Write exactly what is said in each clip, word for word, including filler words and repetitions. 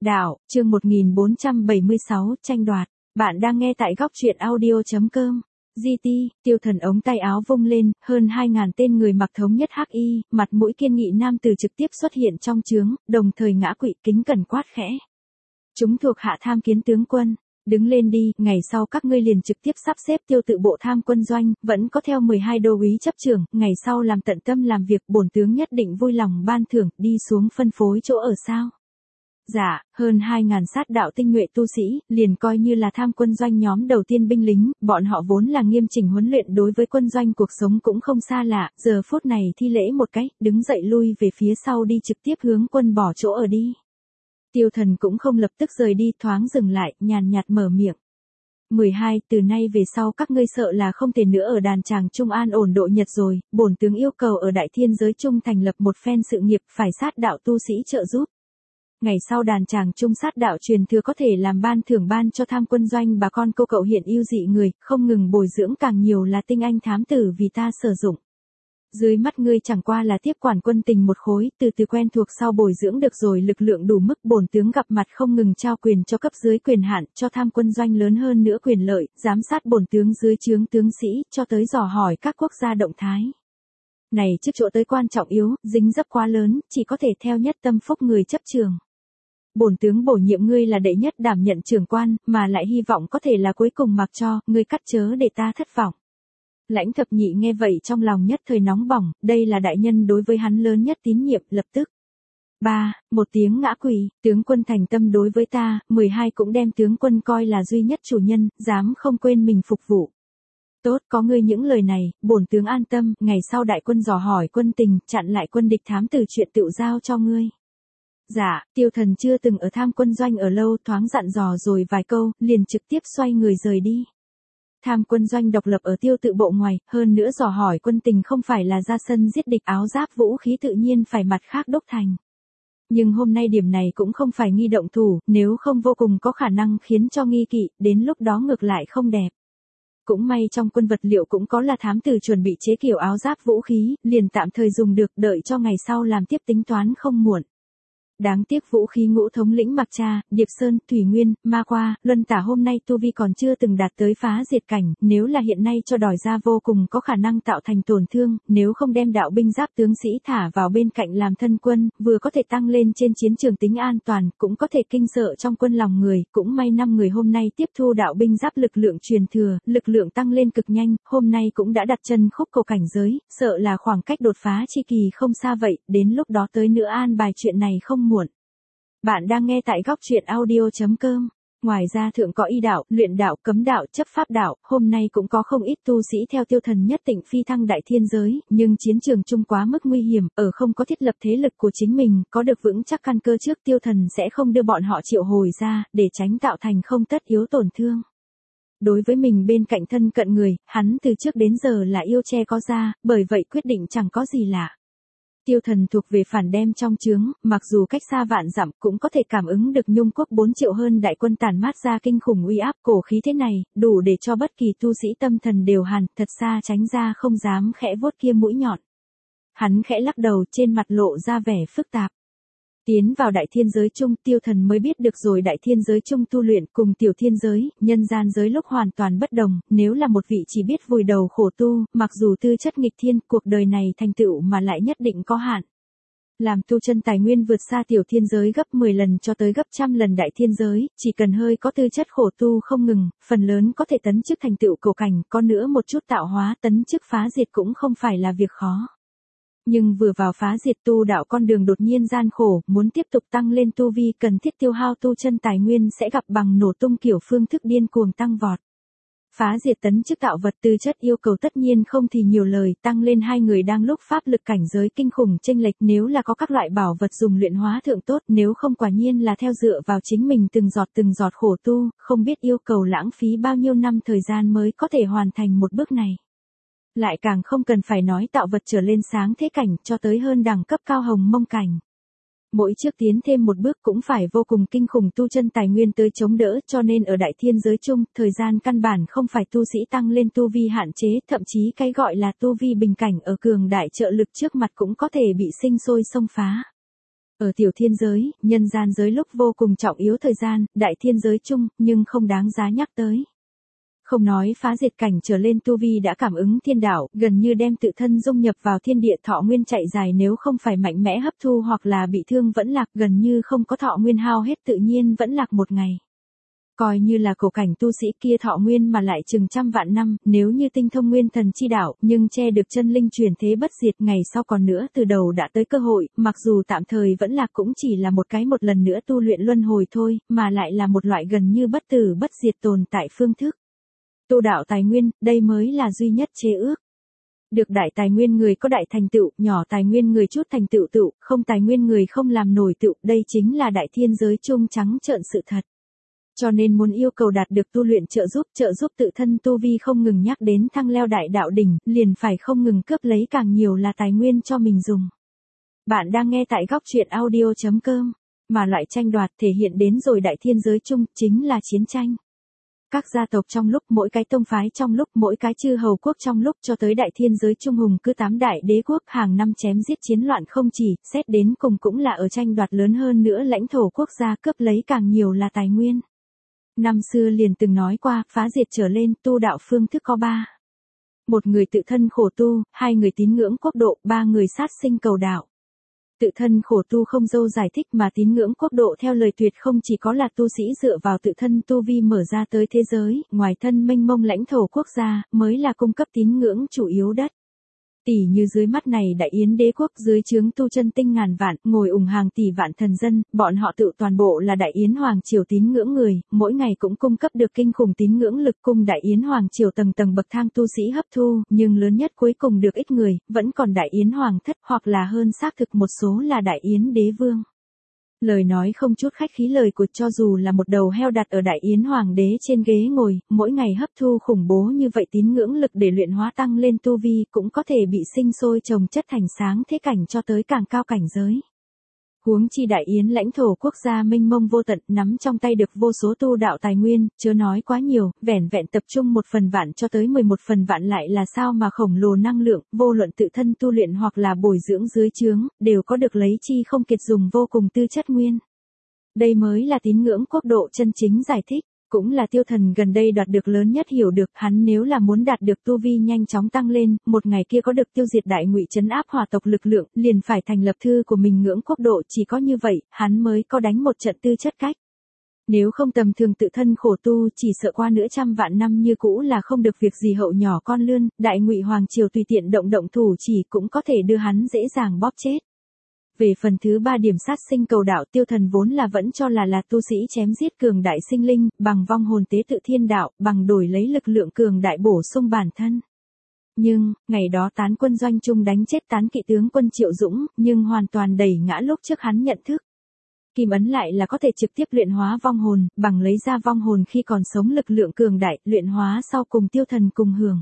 Đạo, chương một nghìn bốn trăm bảy mươi sáu, tranh đoạt. Bạn đang nghe tại góc truyện audio.com. giê tê, Tiêu Thần ống tay áo vung lên, hơn hai ngàn tên người mặc thống nhất hắc y, mặt mũi kiên nghị nam tử trực tiếp xuất hiện trong trướng, đồng thời ngã quỵ kính cẩn quát khẽ. Chúng thuộc hạ tham kiến tướng quân. Đứng lên đi, ngày sau các ngươi liền trực tiếp sắp xếp tiêu tự bộ tham quân doanh, vẫn có theo mười hai đô úy chấp trưởng, ngày sau làm tận tâm làm việc, bổn tướng nhất định vui lòng ban thưởng, đi xuống phân phối chỗ ở sao. Dạ, hơn hai ngàn sát đạo tinh nhuệ tu sĩ, liền coi như là tham quân doanh nhóm đầu tiên binh lính, bọn họ vốn là nghiêm chỉnh huấn luyện đối với quân doanh cuộc sống cũng không xa lạ, giờ phút này thi lễ một cái, đứng dậy lui về phía sau đi trực tiếp hướng quân bỏ chỗ ở đi. Tiêu Thần cũng không lập tức rời đi, thoáng dừng lại, nhàn nhạt mở miệng. mười hai, từ nay về sau các ngươi sợ là không thể nữa ở đàn tràng Trung An ổn độ nhật rồi, bổn tướng yêu cầu ở đại thiên giới Trung thành lập một phen sự nghiệp, phải sát đạo tu sĩ trợ giúp. Ngày sau đàn tràng Trung sát đạo truyền thừa có thể làm ban thưởng ban cho tham quân doanh bà con cô cậu hiện yêu dị người, không ngừng bồi dưỡng càng nhiều là tinh anh thám tử vì ta sử dụng. Dưới mắt ngươi chẳng qua là tiếp quản quân tình một khối, từ từ quen thuộc sau bồi dưỡng được rồi lực lượng đủ mức, bổn tướng gặp mặt không ngừng trao quyền cho cấp dưới quyền hạn, cho tham quân doanh lớn hơn nữa quyền lợi, giám sát bổn tướng dưới trướng tướng sĩ, cho tới dò hỏi các quốc gia động thái. Này trước chỗ tới quan trọng yếu, dính dấp quá lớn, chỉ có thể theo nhất tâm phúc người chấp trường. Bổn tướng bổ nhiệm ngươi là đệ nhất đảm nhận trưởng quan, mà lại hy vọng có thể là cuối cùng mặc cho, ngươi cắt chớ để ta thất vọng. Lãnh Thập Nhị nghe vậy trong lòng nhất thời nóng bỏng, đây là đại nhân đối với hắn lớn nhất tín nhiệm, lập tức. ba. Một tiếng ngã quỳ, tướng quân thành tâm đối với ta, mười hai cũng đem tướng quân coi là duy nhất chủ nhân, dám không quên mình phục vụ. Tốt, có ngươi những lời này, bổn tướng an tâm, ngày sau đại quân dò hỏi quân tình, chặn lại quân địch thám tử chuyện tự giao cho ngươi. Dạ, Tiêu Thần chưa từng ở tham quân doanh ở lâu, thoáng dặn dò rồi vài câu, liền trực tiếp xoay người rời đi. Tham quân doanh độc lập ở tiêu tự bộ ngoài, hơn nữa dò hỏi quân tình không phải là ra sân giết địch, áo giáp vũ khí tự nhiên phải mặt khác đúc thành. Nhưng hôm nay điểm này cũng không phải nghi động thủ, nếu không vô cùng có khả năng khiến cho nghi kỵ, đến lúc đó ngược lại không đẹp. Cũng may trong quân vật liệu cũng có là thám tử chuẩn bị chế kiểu áo giáp vũ khí, liền tạm thời dùng được, đợi cho ngày sau làm tiếp tính toán không muộn. Đáng tiếc vũ khí ngũ thống lĩnh Mặc Cha, Điệp Sơn, Thủy Nguyên, Ma Qua, Luân Tả hôm nay tu vi còn chưa từng đạt tới phá diệt cảnh, nếu là hiện nay cho đòi ra vô cùng có khả năng tạo thành tổn thương, nếu không đem đạo binh giáp tướng sĩ thả vào bên cạnh làm thân quân, vừa có thể tăng lên trên chiến trường tính an toàn, cũng có thể kinh sợ trong quân lòng người, cũng may năm người hôm nay tiếp thu đạo binh giáp lực lượng truyền thừa, lực lượng tăng lên cực nhanh, hôm nay cũng đã đặt chân khúc cầu cảnh giới, sợ là khoảng cách đột phá chi kỳ không xa vậy, đến lúc đó tới nữa an bài chuyện này không muộn. Bạn đang nghe tại góc truyện audio.com. Ngoài ra thượng có y đạo, luyện đạo, cấm đạo, chấp pháp đạo, hôm nay cũng có không ít tu sĩ theo Tiêu Thần nhất định phi thăng đại thiên giới, nhưng chiến trường chung quá mức nguy hiểm, ở không có thiết lập thế lực của chính mình, có được vững chắc căn cơ trước Tiêu Thần sẽ không đưa bọn họ triệu hồi ra, để tránh tạo thành không tất yếu tổn thương. Đối với mình bên cạnh thân cận người, hắn từ trước đến giờ là yêu che có ra, bởi vậy quyết định chẳng có gì lạ. Tiêu Thần thuộc về phản đem trong trướng, mặc dù cách xa vạn dặm cũng có thể cảm ứng được Nhung quốc bốn triệu hơn đại quân tản mát ra kinh khủng uy áp, cổ khí thế này, đủ để cho bất kỳ tu sĩ tâm thần đều hàn, thật xa tránh ra không dám khẽ vuốt kia mũi nhọn. Hắn khẽ lắc đầu, trên mặt lộ ra vẻ phức tạp. Tiến vào đại thiên giới chung, Tiêu Thần mới biết được rồi đại thiên giới chung tu luyện cùng tiểu thiên giới, nhân gian giới lúc hoàn toàn bất đồng, nếu là một vị chỉ biết vùi đầu khổ tu, mặc dù tư chất nghịch thiên, cuộc đời này thành tựu mà lại nhất định có hạn. Làm tu chân tài nguyên vượt xa tiểu thiên giới gấp mười lần cho tới gấp trăm lần đại thiên giới, chỉ cần hơi có tư chất khổ tu không ngừng, phần lớn có thể tấn chức thành tựu cổ cảnh, có nữa một chút tạo hóa tấn chức phá diệt cũng không phải là việc khó. Nhưng vừa vào phá diệt tu đạo con đường đột nhiên gian khổ, muốn tiếp tục tăng lên tu vi cần thiết tiêu hao tu chân tài nguyên sẽ gặp bằng nổ tung kiểu phương thức điên cuồng tăng vọt. Phá diệt tấn chức tạo vật tư chất yêu cầu tất nhiên không thì nhiều lời, tăng lên hai người đang lúc pháp lực cảnh giới kinh khủng chênh lệch, nếu là có các loại bảo vật dùng luyện hóa thượng tốt, nếu không quả nhiên là theo dựa vào chính mình từng giọt từng giọt khổ tu, không biết yêu cầu lãng phí bao nhiêu năm thời gian mới có thể hoàn thành một bước này. Lại càng không cần phải nói tạo vật trở lên sáng thế cảnh cho tới hơn đẳng cấp cao hồng mông cảnh. Mỗi trước tiến thêm một bước cũng phải vô cùng kinh khủng tu chân tài nguyên tới chống đỡ, cho nên ở đại thiên giới chung, thời gian căn bản không phải tu sĩ tăng lên tu vi hạn chế, thậm chí cái gọi là tu vi bình cảnh ở cường đại trợ lực trước mặt cũng có thể bị sinh sôi xông phá. Ở tiểu thiên giới, nhân gian giới lúc vô cùng trọng yếu thời gian, đại thiên giới chung, nhưng không đáng giá nhắc tới. Không nói phá diệt cảnh trở lên tu vi đã cảm ứng thiên đạo, gần như đem tự thân dung nhập vào thiên địa, thọ nguyên chạy dài, nếu không phải mạnh mẽ hấp thu hoặc là bị thương vẫn lạc, gần như không có thọ nguyên hao hết, tự nhiên vẫn lạc một ngày. Coi như là cổ cảnh tu sĩ kia thọ nguyên mà lại chừng trăm vạn năm, nếu như tinh thông nguyên thần chi đạo, nhưng che được chân linh truyền thế bất diệt, ngày sau còn nữa từ đầu đã tới cơ hội, mặc dù tạm thời vẫn lạc cũng chỉ là một cái một lần nữa tu luyện luân hồi thôi, mà lại là một loại gần như bất tử bất diệt tồn tại phương thức. Tu đạo tài nguyên, đây mới là duy nhất chế ước. Được đại tài nguyên người có đại thành tựu, nhỏ tài nguyên người chút thành tựu tựu, không tài nguyên người không làm nổi tựu, đây chính là đại thiên giới chung trắng trợn sự thật. Cho nên muốn yêu cầu đạt được tu luyện trợ giúp, trợ giúp tự thân tu vi không ngừng nhắc đến thăng leo đại đạo đỉnh, liền phải không ngừng cướp lấy càng nhiều là tài nguyên cho mình dùng. Bạn đang nghe tại góc truyện audio chấm com, mà loại tranh đoạt thể hiện đến rồi đại thiên giới chung, chính là chiến tranh. Các gia tộc trong lúc, mỗi cái tông phái trong lúc, mỗi cái chư hầu quốc trong lúc, cho tới đại thiên giới trung hùng cứ tám đại đế quốc hàng năm chém giết chiến loạn không chỉ, xét đến cùng cũng là ở tranh đoạt lớn hơn nữa lãnh thổ quốc gia, cướp lấy càng nhiều là tài nguyên. Năm xưa liền từng nói qua, phá diệt trở lên, tu đạo phương thức có ba. Một người tự thân khổ tu, hai người tín ngưỡng quốc độ, ba người sát sinh cầu đạo. Tự thân khổ tu không dâu giải thích, mà tín ngưỡng quốc độ theo lời tuyệt không chỉ có là tu sĩ dựa vào tự thân tu vi mở ra tới thế giới, ngoài thân mênh mông lãnh thổ quốc gia, mới là cung cấp tín ngưỡng chủ yếu đất. Tỷ như dưới mắt này đại yến đế quốc dưới trướng tu chân tinh ngàn vạn, ngồi ủng hàng tỷ vạn thần dân, bọn họ tự toàn bộ là đại yến hoàng triều tín ngưỡng người, mỗi ngày cũng cung cấp được kinh khủng tín ngưỡng lực cung đại yến hoàng triều tầng tầng bậc thang tu sĩ hấp thu, nhưng lớn nhất cuối cùng được ít người, vẫn còn đại yến hoàng thất, hoặc là hơn xác thực một số là đại yến đế vương. Lời nói không chút khách khí, lời của cho dù là một đầu heo đặt ở đại yến hoàng đế trên ghế ngồi, mỗi ngày hấp thu khủng bố như vậy tín ngưỡng lực để luyện hóa tăng lên tu vi, cũng có thể bị sinh sôi trồng chất thành sáng thế cảnh cho tới càng cao cảnh giới. Huống chi đại yến lãnh thổ quốc gia mênh mông vô tận, nắm trong tay được vô số tu đạo tài nguyên, chớ nói quá nhiều, vẻn vẹn tập trung một phần vạn cho tới mười một phần vạn lại là sao mà khổng lồ năng lượng, vô luận tự thân tu luyện hoặc là bồi dưỡng dưới trướng, đều có được lấy chi không kiệt dùng vô cùng tư chất nguyên. Đây mới là tín ngưỡng quốc độ chân chính giải thích. Cũng là Tiêu Thần gần đây đoạt được lớn nhất hiểu được, hắn nếu là muốn đạt được tu vi nhanh chóng tăng lên, một ngày kia có được tiêu diệt đại ngụy trấn áp hỏa tộc lực lượng, liền phải thành lập thư của mình ngưỡng quốc độ, chỉ có như vậy, hắn mới có đánh một trận tư chất cách. Nếu không tầm thường tự thân khổ tu, chỉ sợ qua nửa trăm vạn năm như cũ là không được việc gì hậu nhỏ con lươn, đại ngụy hoàng triều tùy tiện động động thủ chỉ cũng có thể đưa hắn dễ dàng bóp chết. Về phần thứ ba điểm sát sinh cầu đạo, Tiêu Thần vốn là vẫn cho là là tu sĩ chém giết cường đại sinh linh, bằng vong hồn tế tự thiên đạo, bằng đổi lấy lực lượng cường đại bổ sung bản thân. Nhưng, ngày đó tán quân doanh trung đánh chết tán kỵ tướng quân Triệu Dũng, nhưng hoàn toàn đẩy ngã lúc trước hắn nhận thức. Kim ấn lại là có thể trực tiếp luyện hóa vong hồn, bằng lấy ra vong hồn khi còn sống lực lượng cường đại, luyện hóa sau cùng Tiêu Thần cùng hưởng.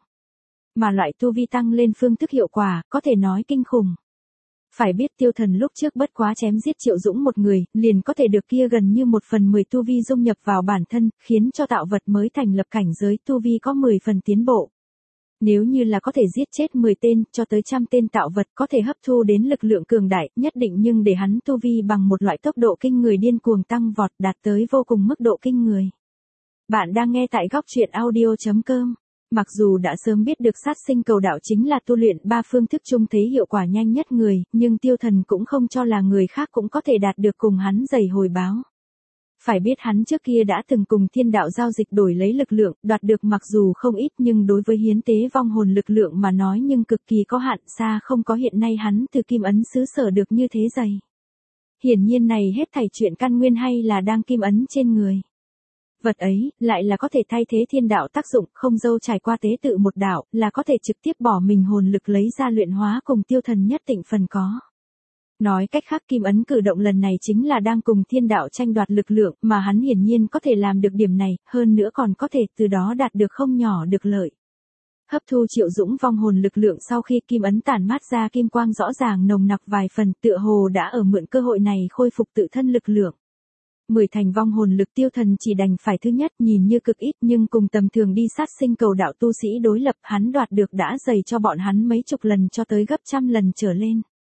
Mà loại tu vi tăng lên phương thức hiệu quả, có thể nói kinh khủng. Phải biết Tiêu Thần lúc trước bất quá chém giết Triệu Dũng một người, liền có thể được kia gần như một phần mười tu vi dung nhập vào bản thân, khiến cho tạo vật mới thành lập cảnh giới tu vi có mười phần tiến bộ. Nếu như là có thể giết chết mười tên, cho tới trăm tên tạo vật có thể hấp thu đến lực lượng cường đại, nhất định nhưng để hắn tu vi bằng một loại tốc độ kinh người điên cuồng tăng vọt, đạt tới vô cùng mức độ kinh người. Bạn đang nghe tại góc truyện audio chấm com. Mặc dù đã sớm biết được sát sinh cầu đạo chính là tu luyện ba phương thức chung thấy hiệu quả nhanh nhất người, nhưng Tiêu Thần cũng không cho là người khác cũng có thể đạt được cùng hắn giày hồi báo. Phải biết hắn trước kia đã từng cùng thiên đạo giao dịch đổi lấy lực lượng, đoạt được mặc dù không ít nhưng đối với hiến tế vong hồn lực lượng mà nói nhưng cực kỳ có hạn, xa không có hiện nay hắn từ kim ấn xứ sở được như thế dày. Hiển nhiên này hết thảy chuyện căn nguyên hay là đang kim ấn trên người. Vật ấy, lại là có thể thay thế thiên đạo tác dụng, không dâu trải qua tế tự một đạo, là có thể trực tiếp bỏ mình hồn lực lấy ra luyện hóa cùng Tiêu Thần nhất định phần có. Nói cách khác kim ấn cử động lần này chính là đang cùng thiên đạo tranh đoạt lực lượng, mà hắn hiển nhiên có thể làm được điểm này, hơn nữa còn có thể từ đó đạt được không nhỏ được lợi. Hấp thu Triệu Dũng vong hồn lực lượng sau khi kim ấn tản mát ra kim quang rõ ràng nồng nặc vài phần, tựa hồ đã ở mượn cơ hội này khôi phục tự thân lực lượng. Mười thành vong hồn lực Tiêu Thần chỉ đành phải thứ nhất nhìn như cực ít nhưng cùng tầm thường đi sát sinh cầu đạo tu sĩ đối lập hắn đoạt được đã dày cho bọn hắn mấy chục lần cho tới gấp trăm lần trở lên.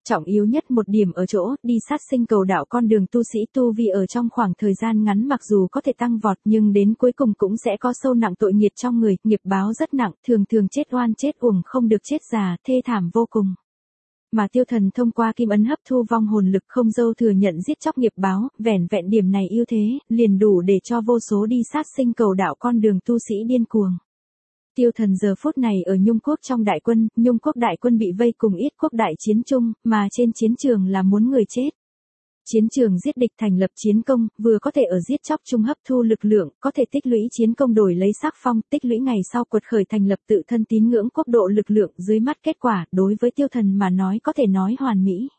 Trọng yếu nhất một điểm ở chỗ, đi sát sinh cầu đạo con đường tu sĩ tu vi ở trong khoảng thời gian ngắn mặc dù có thể tăng vọt nhưng đến cuối cùng cũng sẽ có sâu nặng tội nghiệt trong người, nghiệp báo rất nặng, thường thường chết oan chết uổng không được chết già, thê thảm vô cùng. Mà Tiêu Thần thông qua kim ấn hấp thu vong hồn lực không dâu thừa nhận giết chóc nghiệp báo, vẻn vẹn điểm này ưu thế, liền đủ để cho vô số đi sát sinh cầu đạo con đường tu sĩ điên cuồng. Tiêu Thần giờ phút này ở Nhung Quốc trong đại quân, Nhung Quốc đại quân bị vây cùng Yết Quốc đại chiến chung, mà trên chiến trường là muốn người chết. Chiến trường giết địch thành lập chiến công, vừa có thể ở giết chóc chung hấp thu lực lượng, có thể tích lũy chiến công đổi lấy sắc phong, tích lũy ngày sau quật khởi thành lập tự thân tín ngưỡng quốc độ lực lượng dưới mắt kết quả, đối với Tiêu Thần mà nói có thể nói hoàn mỹ.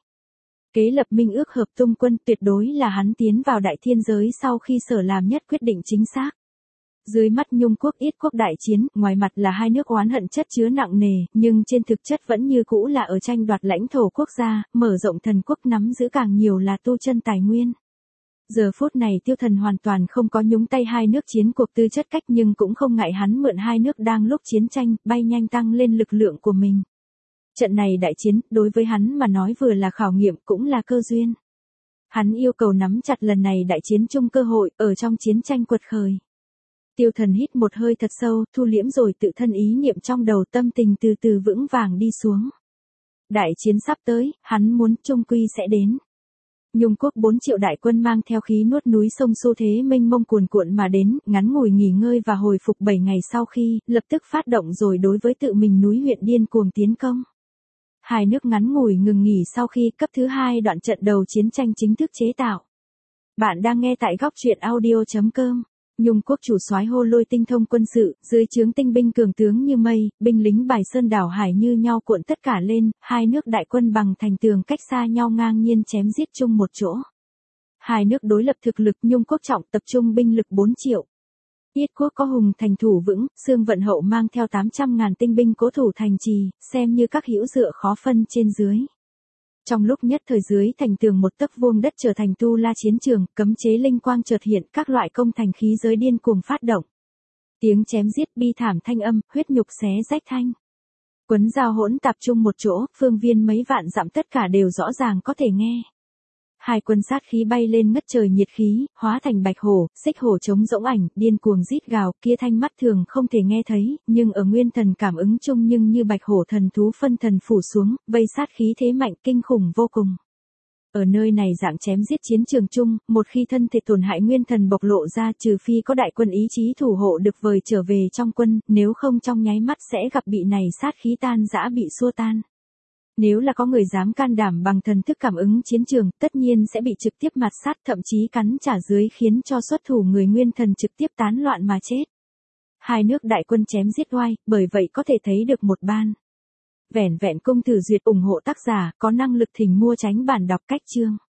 Kế lập minh ước hợp tung quân tuyệt đối là hắn tiến vào đại thiên giới sau khi sở làm nhất quyết định chính xác. Dưới mắt Nhung Quốc Yết Quốc đại chiến, ngoài mặt là hai nước oán hận chất chứa nặng nề, nhưng trên thực chất vẫn như cũ là ở tranh đoạt lãnh thổ quốc gia, mở rộng thần quốc nắm giữ càng nhiều là tu chân tài nguyên. Giờ phút này Tiêu Thần hoàn toàn không có nhúng tay hai nước chiến cuộc tư chất cách nhưng cũng không ngại hắn mượn hai nước đang lúc chiến tranh, bay nhanh tăng lên lực lượng của mình. Trận này đại chiến, đối với hắn mà nói vừa là khảo nghiệm cũng là cơ duyên. Hắn yêu cầu nắm chặt lần này đại chiến chung cơ hội, ở trong chiến tranh quật khởi. Tiêu Thần hít một hơi thật sâu, thu liễm rồi tự thân ý niệm trong đầu, tâm tình từ từ vững vàng đi xuống. Đại chiến sắp tới, hắn muốn chung quy sẽ đến. Nhung Quốc bốn triệu đại quân mang theo khí nuốt núi sông xu thế mênh mông cuồn cuộn mà đến, ngắn ngủi nghỉ ngơi và hồi phục bảy ngày sau khi, lập tức phát động rồi đối với tự mình núi huyện điên cuồng tiến công. Hai nước ngắn ngủi ngừng nghỉ sau khi cấp thứ hai đoạn trận đầu chiến tranh chính thức chế tạo. Bạn đang nghe tại góc truyện audio chấm com. Nhung Quốc chủ soái Hô Lôi tinh thông quân sự, dưới trướng tinh binh cường tướng như mây, binh lính bài sơn đảo hải như nhau cuộn tất cả lên, hai nước đại quân bằng thành tường cách xa nhau ngang nhiên chém giết chung một chỗ. Hai nước đối lập thực lực, Nhung Quốc trọng tập trung binh lực bốn triệu. Yết Quốc có hùng thành thủ vững, Xương Vận Hậu mang theo tám trăm ngàn tinh binh cố thủ thành trì, xem như các hữu dựa khó phân trên dưới. Trong lúc nhất thời dưới thành tường một tấc vuông đất trở thành tu la chiến trường, cấm chế linh quang chợt hiện, các loại công thành khí giới điên cuồng phát động. Tiếng chém giết bi thảm thanh âm, huyết nhục xé rách thanh. Quấn dao hỗn tạp chung một chỗ, phương viên mấy vạn dặm tất cả đều rõ ràng có thể nghe. Hai quân sát khí bay lên ngất trời nhiệt khí, hóa thành bạch hổ, xích hổ chống rỗng ảnh, điên cuồng rít gào, kia thanh mắt thường không thể nghe thấy, nhưng ở nguyên thần cảm ứng chung nhưng như bạch hổ thần thú phân thần phủ xuống, vây sát khí thế mạnh kinh khủng vô cùng. Ở nơi này dạng chém giết chiến trường chung, một khi thân thể tổn hại nguyên thần bộc lộ ra trừ phi có đại quân ý chí thủ hộ được vời trở về trong quân, nếu không trong nháy mắt sẽ gặp bị này sát khí tan rã bị xua tan. Nếu là có người dám can đảm bằng thần thức cảm ứng chiến trường, tất nhiên sẽ bị trực tiếp mạt sát thậm chí cắn trả dưới khiến cho xuất thủ người nguyên thần trực tiếp tán loạn mà chết. Hai nước đại quân chém giết oai, bởi vậy có thể thấy được một ban. Vẻn vẹn công tử duyệt ủng hộ tác giả, có năng lực thỉnh mua tránh bản đọc cách chương.